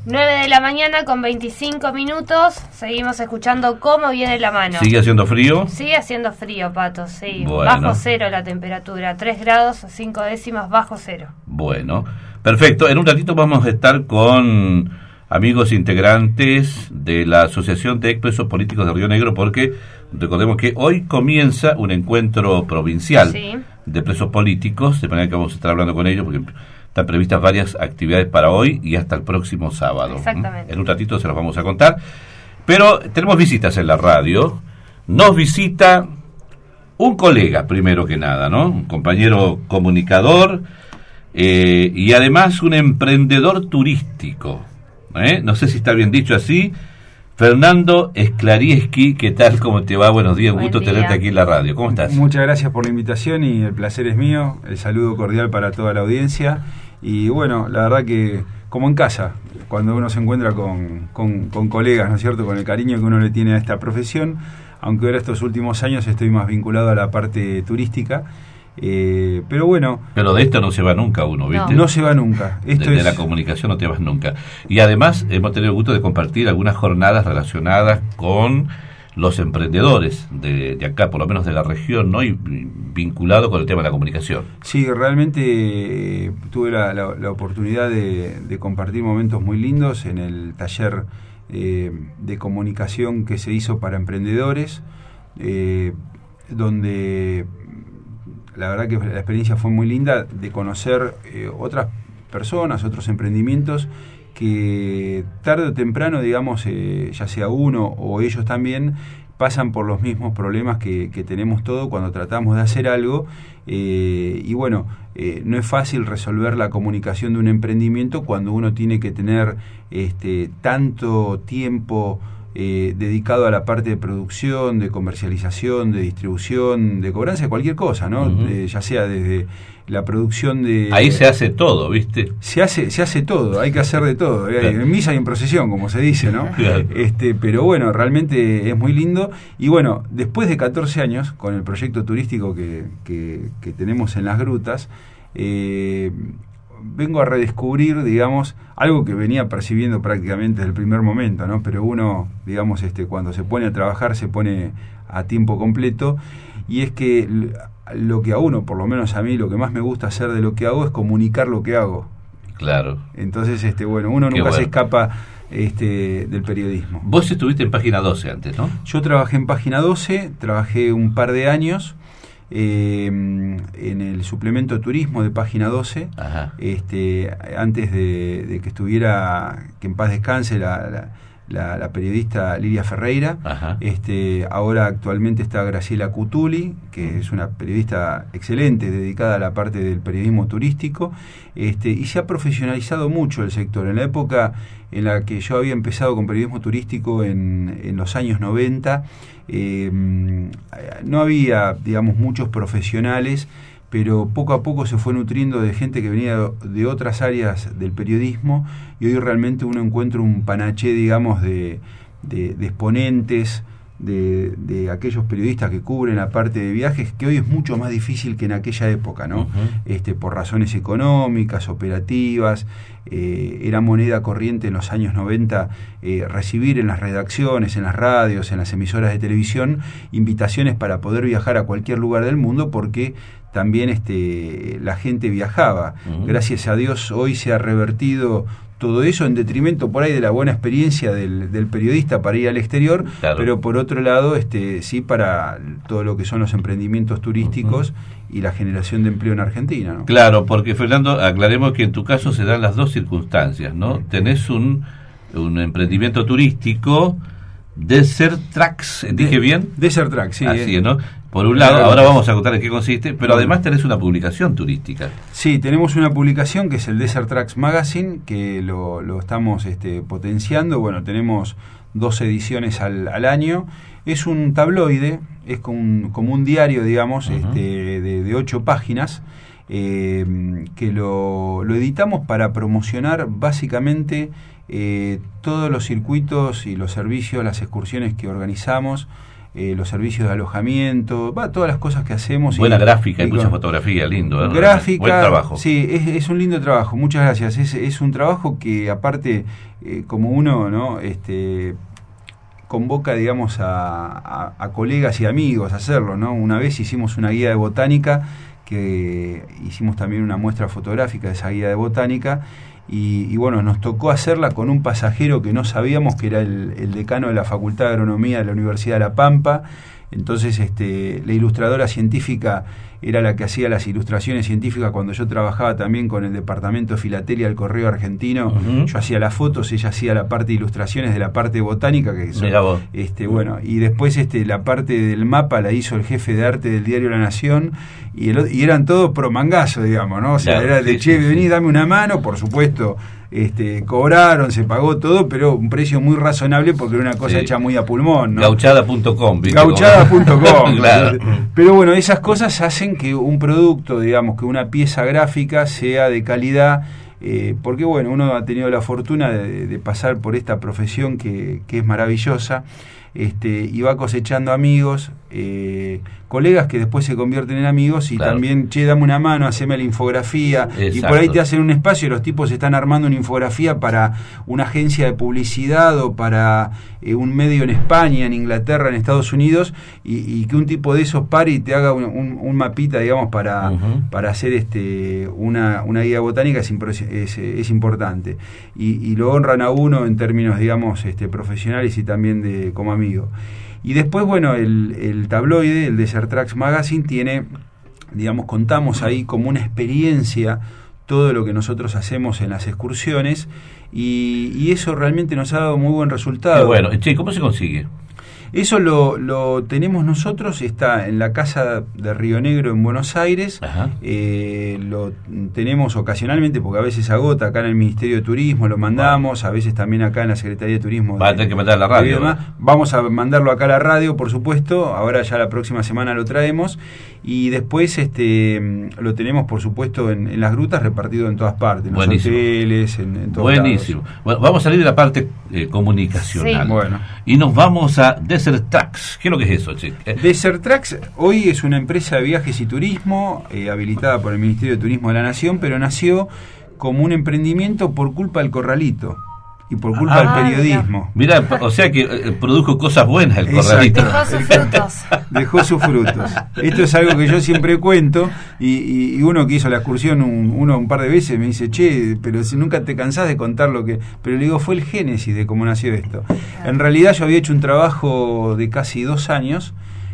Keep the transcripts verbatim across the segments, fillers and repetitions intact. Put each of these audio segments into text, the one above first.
nueve de la mañana con veinticinco minutos. Seguimos escuchando Cómo viene la mano. ¿Sigue haciendo frío? Sigue haciendo frío, Pato, sí. Bueno. Bajo cero la temperatura, tres grados, cinco décimas bajo cero. Bueno, perfecto. En un ratito vamos a estar con amigos integrantes de la Asociación de Expresos Políticos de Río Negro, porque recordemos que hoy comienza un encuentro provincial Sí. de presos políticos, de manera que vamos a estar hablando con ellos, porque están previstas varias actividades para hoy y hasta el próximo sábado. Exactamente. En un ratito se los vamos a contar. Pero tenemos visitas en la radio. Nos visita un colega, primero que nada, ¿no? Un compañero comunicador eh, y además un emprendedor turístico. ¿eh? No sé si está bien dicho así. Fernando Sklarieski, ¿qué tal? ¿Cómo te va? Buenos días, un Buen gusto día. tenerte aquí en la radio. ¿Cómo estás? Muchas gracias por la invitación y el placer es mío. El saludo cordial para toda la audiencia. Y bueno, la verdad que como en casa, cuando uno se encuentra con, con, con colegas, ¿no es cierto? Con el cariño que uno le tiene a esta profesión, aunque ahora estos últimos años estoy más vinculado a la parte turística. Eh, pero bueno, Pero de esto no se va nunca uno, ¿viste? no se va nunca. Esto de, de es la comunicación no te vas nunca. Y además hemos tenido el gusto de compartir algunas jornadas relacionadas con los emprendedores de, de acá, por lo menos de la región, ¿no? Y, y vinculado con el tema de la comunicación. Sí, realmente eh, tuve la, la, la oportunidad de, de compartir momentos muy lindos en el taller eh, de comunicación que se hizo para emprendedores, eh, donde la verdad que la experiencia fue muy linda de conocer eh, otras personas, otros emprendimientos que tarde o temprano, digamos, eh, ya sea uno o ellos también, pasan por los mismos problemas que, que tenemos todos cuando tratamos de hacer algo. Eh, y bueno, eh, no es fácil resolver la comunicación de un emprendimiento cuando uno tiene que tener este, tanto tiempo Eh, dedicado a la parte de producción, de comercialización, de distribución, de cobranza, de cualquier cosa, ¿no? Uh-huh. De, ya sea desde la producción de... Ahí se hace todo, ¿viste? Se hace, se hace todo, hay que hacer de todo. Claro. En misa y en procesión, como se dice, ¿no? Claro. Este, pero bueno, realmente es muy lindo. Y bueno, después de catorce años, con el proyecto turístico que, que, que tenemos en las grutas, eh, vengo a redescubrir, digamos, algo que venía percibiendo prácticamente desde el primer momento, ¿no? Pero uno, digamos, este, cuando se pone a trabajar, se pone a tiempo completo, y es que lo que a uno, por lo menos a mí, lo que más me gusta hacer de lo que hago es comunicar lo que hago. Claro. Entonces, este, bueno, uno Qué nunca bueno. se escapa este, del periodismo. Vos estuviste en Página doce antes, ¿no? Yo trabajé en Página doce, trabajé un par de años eh, en el suplemento turismo de Página doce. Ajá. Este, antes de, de que estuviera, que en paz descanse, la, la, la, la periodista Lilia Ferreira. Ajá. Este, ahora actualmente está Graciela Cutuli, que es una periodista excelente, dedicada a la parte del periodismo turístico, este, y se ha profesionalizado mucho el sector. En la época en la que yo había empezado con periodismo turístico en, en los años noventa, eh, no había, digamos, muchos profesionales, pero poco a poco se fue nutriendo de gente que venía de otras áreas del periodismo, y hoy realmente uno encuentra un panaché, digamos, de, de, de exponentes, de, de aquellos periodistas que cubren la parte de viajes, que hoy es mucho más difícil que en aquella época, ¿no? Uh-huh. Este, por razones económicas, operativas. Eh, era moneda corriente en los años noventa eh, recibir en las redacciones, en las radios, en las emisoras de televisión, invitaciones para poder viajar a cualquier lugar del mundo, porque también este, la gente viajaba. Uh-huh. Gracias a Dios hoy se ha revertido todo eso en detrimento por ahí de la buena experiencia del, del periodista para ir al exterior, claro. Pero por otro lado, este, sí, para todo lo que son los emprendimientos turísticos uh-huh. y la generación de empleo en Argentina, ¿no? Claro, porque Fernando, aclaremos que en tu caso se dan las dos circunstancias, ¿no? Uh-huh. Tenés un, un emprendimiento turístico, Desert Tracks, ¿dije de, bien? Desert Tracks, sí. Así eh. es, ¿no? Por un lado, ahora vamos a contar en qué consiste, pero además tenés una publicación turística. Sí, tenemos una publicación que es el Desert Tracks Magazine, que lo, lo estamos este, potenciando. Bueno, tenemos dos ediciones al, al año. Es un tabloide, es como un, como un diario, digamos, uh-huh. este, de, de ocho páginas, eh, que lo, lo editamos para promocionar básicamente eh, todos los circuitos y los servicios, las excursiones que organizamos eh, los servicios de alojamiento, va, todas las cosas que hacemos. Buena y, gráfica, y hay con, mucha fotografía, lindo. ¿eh? Gráfica, buen trabajo. Sí, es, es un lindo trabajo, muchas gracias. Es, es un trabajo que aparte, eh, como uno, ¿no? Este, convoca, digamos, a, a, a colegas y amigos a hacerlo, ¿no? Una vez hicimos una guía de botánica, que hicimos también una muestra fotográfica de esa guía de botánica, y, y bueno, nos tocó hacerla con un pasajero que no sabíamos, que era el, el decano de la Facultad de Agronomía de la Universidad de La Pampa. Entonces, este, la ilustradora científica era la que hacía las ilustraciones científicas cuando yo trabajaba también con el departamento de filatelia del Correo Argentino. Uh-huh. Yo hacía las fotos, ella hacía la parte de ilustraciones de la parte botánica, que son, este, bueno, y después este, la parte del mapa la hizo el jefe de arte del diario La Nación, y, el, y eran todos pro mangazo, digamos, ¿no? O sea, claro, era de, sí, che, sí, vení, sí. dame una mano, por supuesto. Este, cobraron, se pagó todo, pero un precio muy razonable porque era una cosa sí. hecha muy a pulmón, ¿no? Gauchada punto com, Gauchada punto com. Claro. Pero bueno, esas cosas hacen que un producto, digamos, que una pieza gráfica sea de calidad, eh, porque bueno, uno ha tenido la fortuna de, de pasar por esta profesión que, que es maravillosa, este, y va cosechando amigos, eh, colegas que después se convierten en amigos, y claro. también, che, dame una mano, haceme la infografía. Exacto. Y por ahí te hacen un espacio y los tipos están armando una infografía para una agencia de publicidad o para eh, un medio en España, en Inglaterra, en Estados Unidos, y, y que un tipo de esos pare y te haga un, un, un mapita, digamos, para, uh-huh. para hacer este una, una guía botánica es, es, es importante. Y, y lo honran a uno en términos, digamos, este, profesionales y también de como amigo. Y después, bueno, el, el tabloide, el Desert Tracks Magazine, tiene, digamos, contamos ahí como una experiencia todo lo que nosotros hacemos en las excursiones, y, y eso realmente nos ha dado muy buen resultado. Qué bueno. Che, ¿cómo se consigue? Eso lo, lo tenemos nosotros, está en la Casa de Río Negro en Buenos Aires. Eh, lo tenemos ocasionalmente porque a veces agota acá en el Ministerio de Turismo, lo mandamos, a veces también acá en la Secretaría de Turismo. Va a tener que mandar a la radio. Vamos a mandarlo acá a la radio, por supuesto, ahora ya la próxima semana lo traemos, y después este lo tenemos, por supuesto, en, en las grutas, repartido en todas partes, en los Buenísimo. hoteles, en, en todos Buenísimo. lados. Bueno, vamos a salir de la parte eh, comunicacional. Sí. Bueno. Y nos vamos a Desert Tracks. ¿Qué es lo que es eso, che? Desert Tracks hoy es una empresa de viajes y turismo eh, habilitada por el Ministerio de Turismo de la Nación, pero nació como un emprendimiento por culpa del corralito y por culpa ah, del periodismo. Mira, o sea que eh, produjo cosas buenas el corralito. Dejó sus frutos. Dejó sus frutos. Esto es algo que yo siempre cuento, y, y, y uno que hizo la excursión un, uno un par de veces me dice, che, pero si nunca te cansás de contar lo que... Pero le digo, fue el génesis de cómo nació esto. En realidad yo había hecho un trabajo de casi dos años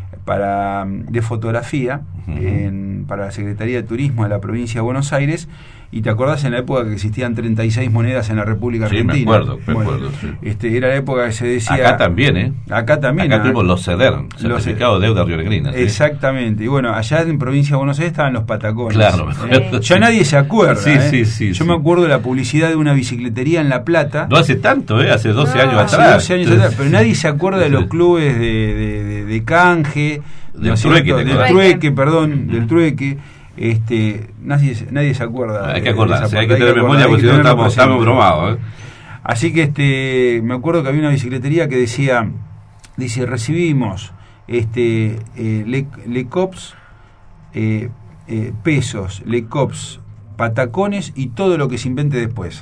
para de fotografía uh-huh. en, para la Secretaría de Turismo de la provincia de Buenos Aires, y te acordás en la época que existían treinta y seis monedas en la República sí, Argentina. Me acuerdo, me bueno, acuerdo, sí. este, era la época que se decía... Acá también, ¿eh? Acá también. Acá tuvimos los CEDER, Certificado de Deuda Rionegrina. ¿sí? Exactamente. Y bueno, allá en provincia de Buenos Aires estaban los patacones. Claro. Eh, ya nadie se acuerda. Sí, ¿eh? sí, sí. Yo sí. me acuerdo de la publicidad de una bicicletería en La Plata. No hace tanto, ¿eh? Hace doce no, años hace atrás. doce años atrás. Pero nadie se acuerda de los clubes de, de, de, de canje, del trueque, del trueque, perdón, del trueque. Este, nadie, nadie se acuerda. Hay que acordarse, hay que tener memoria porque si no estamos, estamos bromados. ¿eh? Así que este, me acuerdo que había una bicicletería que decía, dice, recibimos este eh, Le, Le Cops, eh, eh, pesos, Le Cops, patacones y todo lo que se invente después.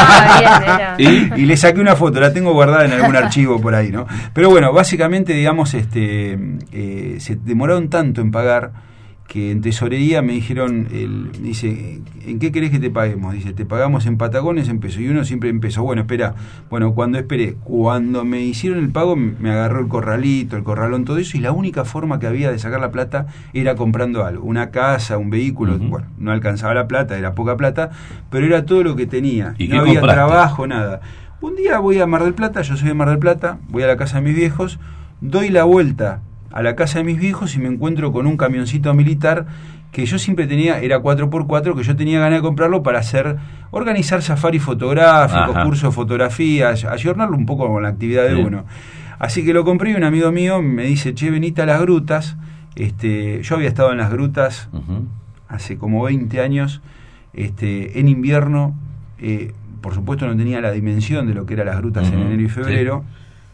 Ah, bien, y, y le saqué una foto, la tengo guardada en algún archivo por ahí, ¿no? Pero bueno, básicamente, digamos, este eh, se demoraron tanto en pagar que en tesorería me dijeron, el, dice, ¿en qué querés que te paguemos? Dice, te pagamos en patacones, en pesos. Y uno siempre empezó, bueno, espera, bueno, cuando esperé, cuando me hicieron el pago, me agarró el corralito, el corralón, todo eso, y la única forma que había de sacar la plata era comprando algo, una casa, un vehículo. Uh-huh. Bueno, no alcanzaba la plata, era poca plata, pero era todo lo que tenía. ¿Y no qué había compraste? Trabajo, nada. Un día voy a Mar del Plata, yo soy de Mar del Plata, voy a la casa de mis viejos, doy la vuelta a la casa de mis viejos y me encuentro con un camioncito militar que yo siempre tenía, era cuatro por cuatro, que yo tenía ganas de comprarlo para hacer, organizar safari fotográficos, Ajá. cursos de fotografía, ayornarlo un poco con la actividad de sí. uno. Así que lo compré y un amigo mío me dice, che, venite a las grutas. Este, yo había estado en las grutas uh-huh. hace como veinte años, este, en invierno, eh, por supuesto no tenía la dimensión de lo que eran las grutas uh-huh. en enero y febrero. Sí.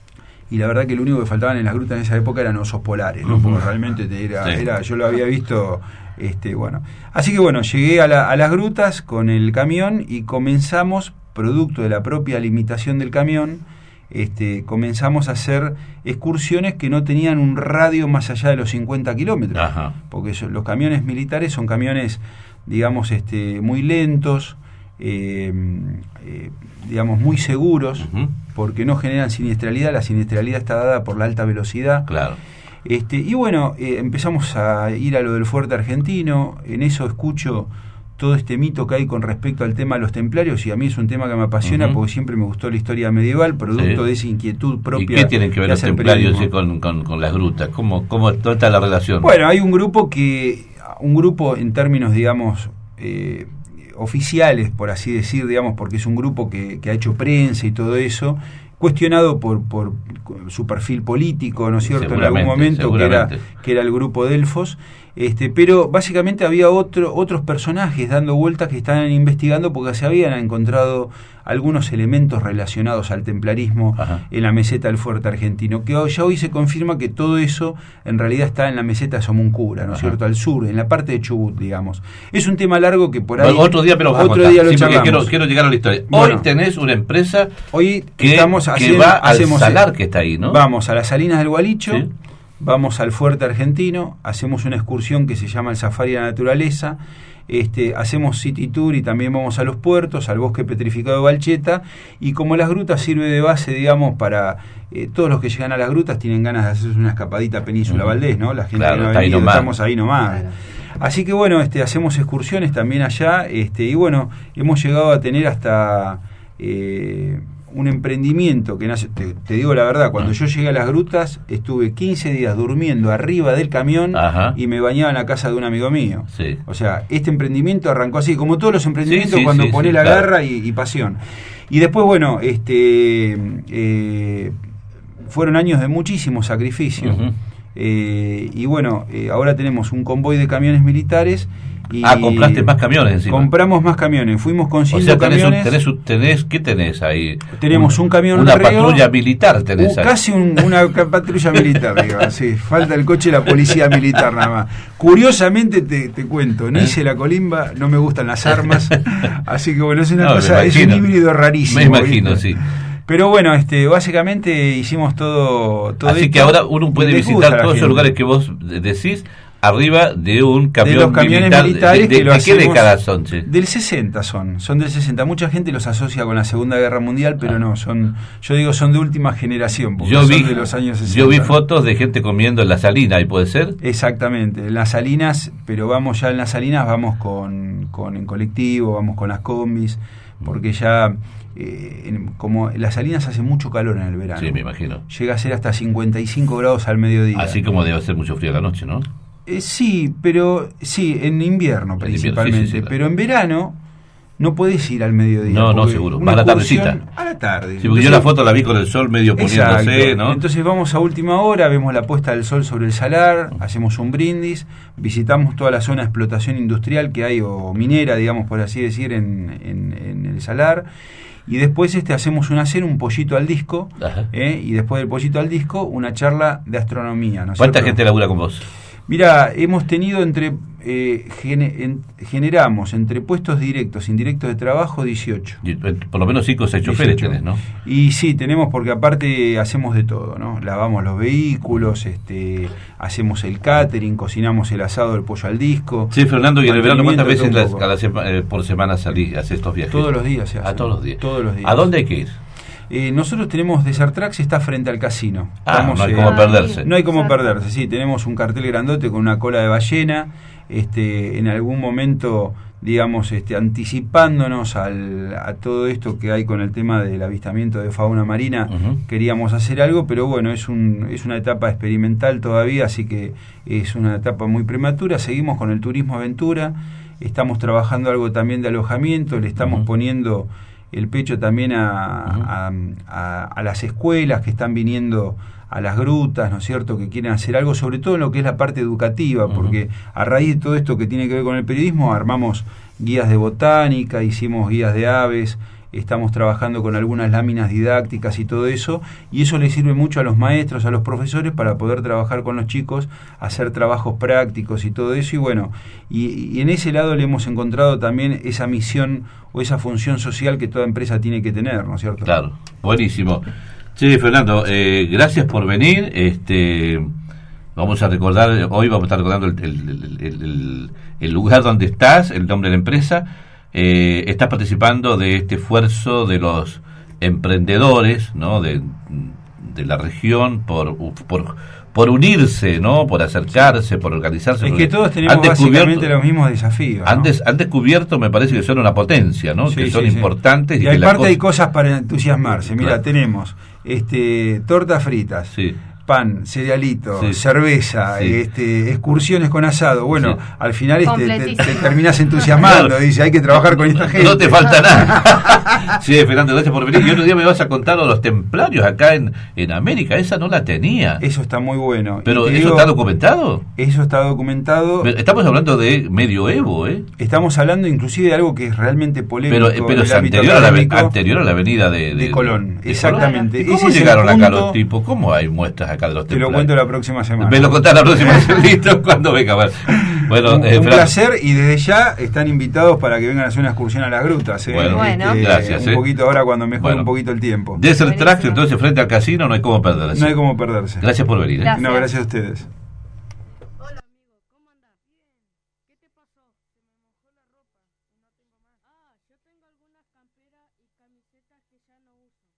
y la verdad que lo único que faltaban en las grutas en esa época eran osos polares, ¿no? Porque realmente te era, Sí. era, yo lo había visto, este, bueno. Así que bueno, llegué a, la, a las grutas con el camión y comenzamos, producto de la propia limitación del camión, este, comenzamos a hacer excursiones que no tenían un radio más allá de los cincuenta kilómetros, Ajá. porque eso, los camiones militares son camiones, digamos, este, muy lentos, eh, eh, digamos, muy seguros, Uh-huh. porque no generan siniestralidad. La siniestralidad está dada por la alta velocidad. Claro. Este, y bueno, eh, empezamos a ir a lo del fuerte argentino. En eso escucho todo este mito que hay con respecto al tema de los templarios, y a mí es un tema que me apasiona, Uh-huh. porque siempre me gustó la historia medieval, producto Sí. de esa inquietud propia. ¿Y qué tienen que ver los hace el templarios periodismo. sí, con, con, con las grutas? ¿Cómo, cómo dónde está la relación? Bueno, hay un grupo que, un grupo en términos, digamos, eh, oficiales, por así decir, digamos, porque es un grupo que, que ha hecho prensa y todo eso, cuestionado por, por su perfil político, ¿no es cierto?, en algún momento, que era, que era el grupo Delfos, este, pero básicamente había otro, otros personajes dando vueltas que estaban investigando, porque se habían encontrado algunos elementos relacionados al templarismo. Ajá. En la meseta del fuerte argentino, que ya hoy se confirma que todo eso en realidad está en la meseta de Somoncura, ¿no es cierto?, al sur, en la parte de Chubut, digamos. Es un tema largo que por ahí... Bueno, otro día, pero otro día lo sí, charlamos. Quiero, quiero llegar a la historia. Bueno, hoy tenés una empresa hoy que, estamos haciendo, que va al hacemos salar el, que está ahí, ¿no? Vamos a las Salinas del Gualicho, ¿sí?, vamos al fuerte argentino, hacemos una excursión que se llama el Safari de la Naturaleza, este, hacemos city tour y también vamos a los puertos, al bosque petrificado de Balcheta, y como las grutas sirve de base, digamos, para eh, todos los que llegan a las grutas tienen ganas de hacerse una escapadita a Península uh-huh. Valdés, ¿no? La gente claro, que no ha está venido, ahí nomás. Estamos ahí nomás. Claro. Así que bueno, este, hacemos excursiones también allá, este, y bueno, hemos llegado a tener hasta eh, un emprendimiento que nace, te, te digo la verdad, cuando yo llegué a las grutas estuve quince días durmiendo arriba del camión. Ajá. Y me bañaba en la casa de un amigo mío. Sí. O sea, este emprendimiento arrancó así, como todos los emprendimientos, sí, sí, cuando sí, pone sí, la claro. garra y, y pasión. Y después, bueno, este eh, fueron años de muchísimo sacrificio. Uh-huh. eh, y bueno, eh, ahora tenemos un convoy de camiones militares. Y ah, compraste más camiones encima. Compramos más camiones, fuimos con cinco o sea, tenés camiones. Un, tenés, un, tenés, ¿qué tenés ahí? Tenemos un, un camión Una reo, patrulla militar tenés uh, ahí. Casi un, una patrulla militar, digo, sí, falta el coche de la policía militar nada más. Curiosamente te, te cuento, no hice la colimba, no me gustan las armas, así que bueno, es una no, cosa, es un híbrido rarísimo. Me imagino, ¿viste? Sí. Pero bueno, este, básicamente hicimos todo, todo así esto, que ahora uno puede visitar todos esos lugares que vos decís arriba de un camión de los camiones militar, militares de, de, que lo ¿de hacemos, qué década son? Che? Del sesenta son, son del sesenta. Mucha gente los asocia con la Segunda Guerra Mundial, pero ah. no, son, yo digo, son de última generación, porque yo son vi, de los años sesenta. Yo vi fotos de gente comiendo en la Salina, ¿y puede ser? Exactamente, en las Salinas, pero vamos ya en las Salinas, vamos con, con en colectivo, vamos con las combis, porque ya... Eh, en, como las Salinas hace mucho calor en el verano. Sí, me imagino. Llega a ser hasta cincuenta y cinco grados al mediodía. Así como debe hacer mucho frío a la noche, ¿no? Eh, sí, pero sí, en invierno principalmente. Sí, sí, sí, claro. Pero en verano no podés ir al mediodía. No, no, seguro. Va a la tardecita. A la tarde. Sí, porque entonces, yo la foto la vi con el sol medio poniéndose, ¿no? Entonces vamos a última hora, vemos la puesta del sol sobre el salar, hacemos un brindis, visitamos toda la zona de explotación industrial que hay, o minera, digamos, por así decir, en, en, en el salar. Y después este hacemos una cena, un pollito al disco, ¿eh? Y después del pollito al disco, una charla de astronomía, ¿no? ¿Cuánta gente labura con vos? Mira, hemos tenido entre, eh, gene, en, generamos entre puestos directos e indirectos de trabajo dieciocho. Y, por lo menos cinco o seis choferes tenés, ¿no? Y sí, tenemos, porque aparte hacemos de todo, ¿no? Lavamos los vehículos, este, hacemos el catering, cocinamos el asado, el pollo al disco. Sí, Fernando, y en el verano, ¿cuántas veces las, cada sema, eh, por semana salís, haces estos viajes? Todos los días se hacen. ¿A todos los días? Todos los días. ¿A dónde hay que ir? Eh, nosotros tenemos Desertrax, está frente al casino. Ah, Estamos, no hay eh, como perderse. No hay como perderse, sí. Tenemos un cartel grandote con una cola de ballena. Este, en algún momento, digamos, este, anticipándonos al, a todo esto que hay con el tema del avistamiento de fauna marina, uh-huh. queríamos hacer algo, pero bueno, es, un, es una etapa experimental todavía, así que es una etapa muy prematura. Seguimos con el turismo aventura, estamos trabajando algo también de alojamiento, le estamos uh-huh. poniendo el pecho también a, uh-huh. a, a, a las escuelas que están viniendo a las grutas, ¿no es cierto?, que quieren hacer algo, sobre todo en lo que es la parte educativa, uh-huh. porque a raíz de todo esto que tiene que ver con el periodismo, armamos guías de botánica, hicimos guías de aves, estamos trabajando con algunas láminas didácticas y todo eso, y eso le sirve mucho a los maestros, a los profesores, para poder trabajar con los chicos, hacer trabajos prácticos y todo eso, y bueno, y, y en ese lado le hemos encontrado también esa misión o esa función social que toda empresa tiene que tener, ¿no es cierto? Claro, buenísimo. Sí, Fernando, eh, gracias por venir. Este, vamos a recordar, hoy vamos a estar recordando el, el, el, el, el lugar donde estás, el nombre de la empresa. Eh, estás participando de este esfuerzo de los emprendedores, ¿no? de, de la región por, por por unirse, ¿no? Por acercarse, por organizarse. Es que todos tenemos básicamente los mismos desafíos, ¿no? Han, des, han descubierto, me parece que son una potencia, ¿no? Sí, que son sí, importantes. Sí. Y, y aparte cosa... hay cosas para entusiasmarse. Mira, claro. tenemos este tortas fritas. Sí. Pan, cerealito, sí. cerveza, sí. este excursiones con asado. Bueno, sí. al final este, te, te terminas entusiasmando. Claro. Dice, hay que trabajar con esta gente. No te falta nada. Sí, Fernando, gracias por venir. Y otro día me vas a contar de los templarios acá en, en América. Esa no la tenía. Eso está muy bueno. Pero ¿eso digo, está documentado? Eso está documentado. Estamos hablando de medioevo, ¿eh? Estamos hablando inclusive de algo que es realmente polémico. Pero, pero es anterior a, la, anterior a la avenida de, de, de Colón. De, exactamente. ¿Y cómo llegaron acá los tipos? ¿Cómo hay muestras acá de los templarios? Te lo cuento la próxima semana. Me lo contás la próxima semana, listo, cuando venga. Bueno, un, eh, un placer, y desde ya están invitados para que vengan a hacer una excursión a las grutas. ¿eh? Bueno, bueno. Este, gracias. Un eh. poquito ahora cuando mejore bueno. un poquito el tiempo. Desert Tracks, entonces, frente al casino, no hay cómo perderse. No hay cómo perderse. Gracias por venir. ¿eh? Gracias. No, gracias a ustedes. Hola amigo, ¿cómo andás? Bien. ¿Qué te pasó? Se me mojó la ropa y no tengo más. Ah, yo tengo algunas camperas y camisetas que ya no uso.